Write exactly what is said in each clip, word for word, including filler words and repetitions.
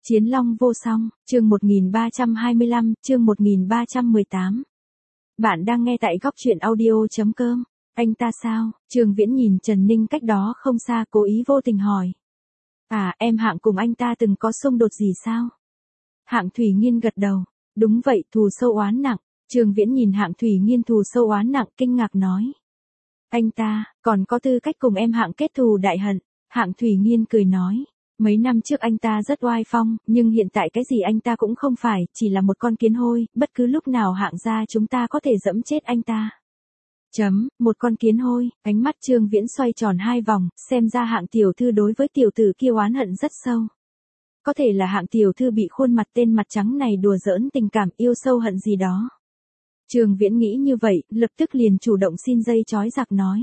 Chiến Long vô song, chương một nghìn ba trăm hai mươi lăm, chương một nghìn ba trăm mười tám. Bạn đang nghe tại góc truyện audio chấm com. Anh ta sao? Trương Viễn nhìn Trần Ninh cách đó không xa, cố ý vô tình hỏi. À, em Hạng cùng anh ta từng có xung đột gì sao? Hạng Thủy Nghiên gật đầu. Đúng vậy, thù sâu oán nặng. Trương Viễn nhìn Hạng Thủy Nghiên thù sâu oán nặng, kinh ngạc nói. Anh ta, còn có tư cách cùng em Hạng kết thù đại hận. Hạng Thủy Nghiên cười nói. Mấy năm trước anh ta rất oai phong, nhưng hiện tại cái gì anh ta cũng không phải, chỉ là một con kiến hôi, bất cứ lúc nào Hạng gia chúng ta có thể dẫm chết anh ta. Chấm, một con kiến hôi, ánh mắt Trương Viễn xoay tròn hai vòng, xem ra Hạng tiểu thư đối với tiểu tử kia oán hận rất sâu. Có thể là Hạng tiểu thư bị khuôn mặt tên mặt trắng này đùa giỡn tình cảm yêu sâu hận gì đó. Trương Viễn nghĩ như vậy, lập tức liền chủ động xin dây chói giặc nói.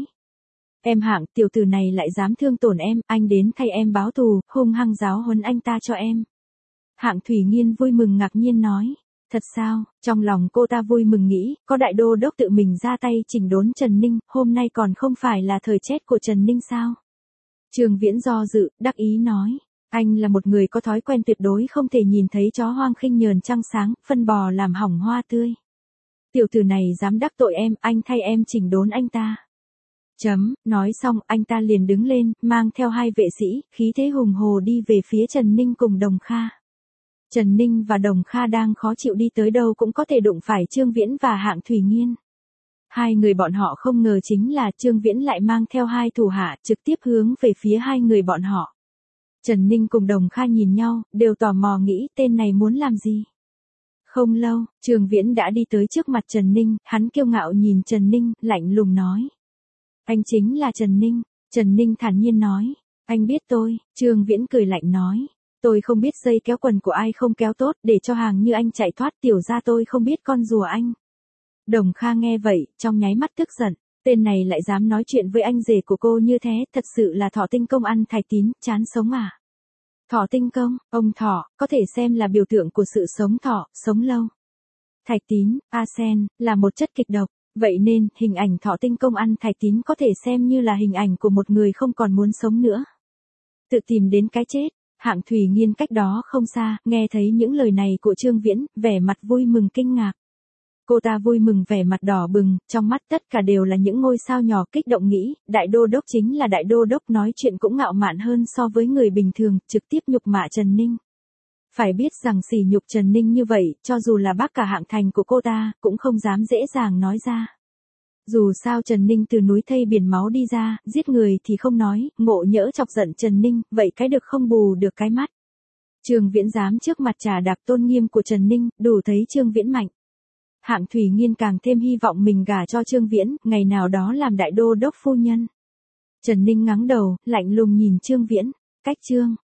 Em Hạng, tiểu tử này lại dám thương tổn em, anh đến thay em báo thù, hung hăng giáo huấn anh ta cho em. Hạng Thủy Nghiên vui mừng ngạc nhiên nói. Thật sao? Trong lòng cô ta vui mừng nghĩ, có đại đô đốc tự mình ra tay chỉnh đốn Trần Ninh, hôm nay còn không phải là thời chết của Trần Ninh sao? Trương Viễn do dự, đắc ý nói. Anh là một người có thói quen tuyệt đối không thể nhìn thấy chó hoang khinh nhờn trăng sáng, phân bò làm hỏng hoa tươi. Tiểu tử này dám đắc tội em, anh thay em chỉnh đốn anh ta. Chấm, nói xong, anh ta liền đứng lên, mang theo hai vệ sĩ, khí thế hùng hồ đi về phía Trần Ninh cùng Đồng Kha. Trần Ninh và Đồng Kha đang khó chịu đi tới đâu cũng có thể đụng phải Trương Viễn và Hạng Thủy Nghiên. Hai người bọn họ không ngờ chính là Trương Viễn lại mang theo hai thủ hạ trực tiếp hướng về phía hai người bọn họ. Trần Ninh cùng Đồng Kha nhìn nhau, đều tò mò nghĩ tên này muốn làm gì. Không lâu, Trương Viễn đã đi tới trước mặt Trần Ninh, hắn kiêu ngạo nhìn Trần Ninh, lạnh lùng nói. Anh chính là Trần Ninh. Trần Ninh thản nhiên nói. Anh biết tôi. Trương Viễn cười lạnh nói. Tôi không biết dây kéo quần của ai không kéo tốt, để cho hàng như anh chạy thoát, tiểu ra tôi không biết con rùa anh. Đồng Kha nghe vậy, trong nháy mắt tức giận. Tên này lại dám nói chuyện với anh rể của cô như thế, thật sự là Thỏ Tinh Công ăn thạch tín, chán sống à. Thỏ Tinh Công, ông Thỏ, có thể xem là biểu tượng của sự sống thọ, sống lâu. Thạch tín, arsen, là một chất kịch độc. Vậy nên, hình ảnh Thỏ Tinh Công ăn thạch tín có thể xem như là hình ảnh của một người không còn muốn sống nữa. Tự tìm đến cái chết. Hạng Thủy Nghiên cách đó không xa, nghe thấy những lời này của Trương Viễn, vẻ mặt vui mừng kinh ngạc. Cô ta vui mừng vẻ mặt đỏ bừng, trong mắt tất cả đều là những ngôi sao nhỏ kích động nghĩ, đại đô đốc chính là đại đô đốc, nói chuyện cũng ngạo mạn hơn so với người bình thường, trực tiếp nhục mạ Trần Ninh. Phải biết rằng sỉ nhục Trần Ninh như vậy, cho dù là bác cả Hạng thành của cô ta, cũng không dám dễ dàng nói ra. Dù sao Trần Ninh từ núi thây biển máu đi ra, giết người thì không nói, ngộ nhỡ chọc giận Trần Ninh, vậy cái được không bù được cái mắt. Trương Viễn dám trước mặt trà đạp tôn nghiêm của Trần Ninh, đủ thấy Trương Viễn mạnh. Hạng Thủy Nghiên càng thêm hy vọng mình gả cho Trương Viễn, ngày nào đó làm đại đô đốc phu nhân. Trần Ninh ngắng đầu, lạnh lùng nhìn Trương Viễn. Cách Trương,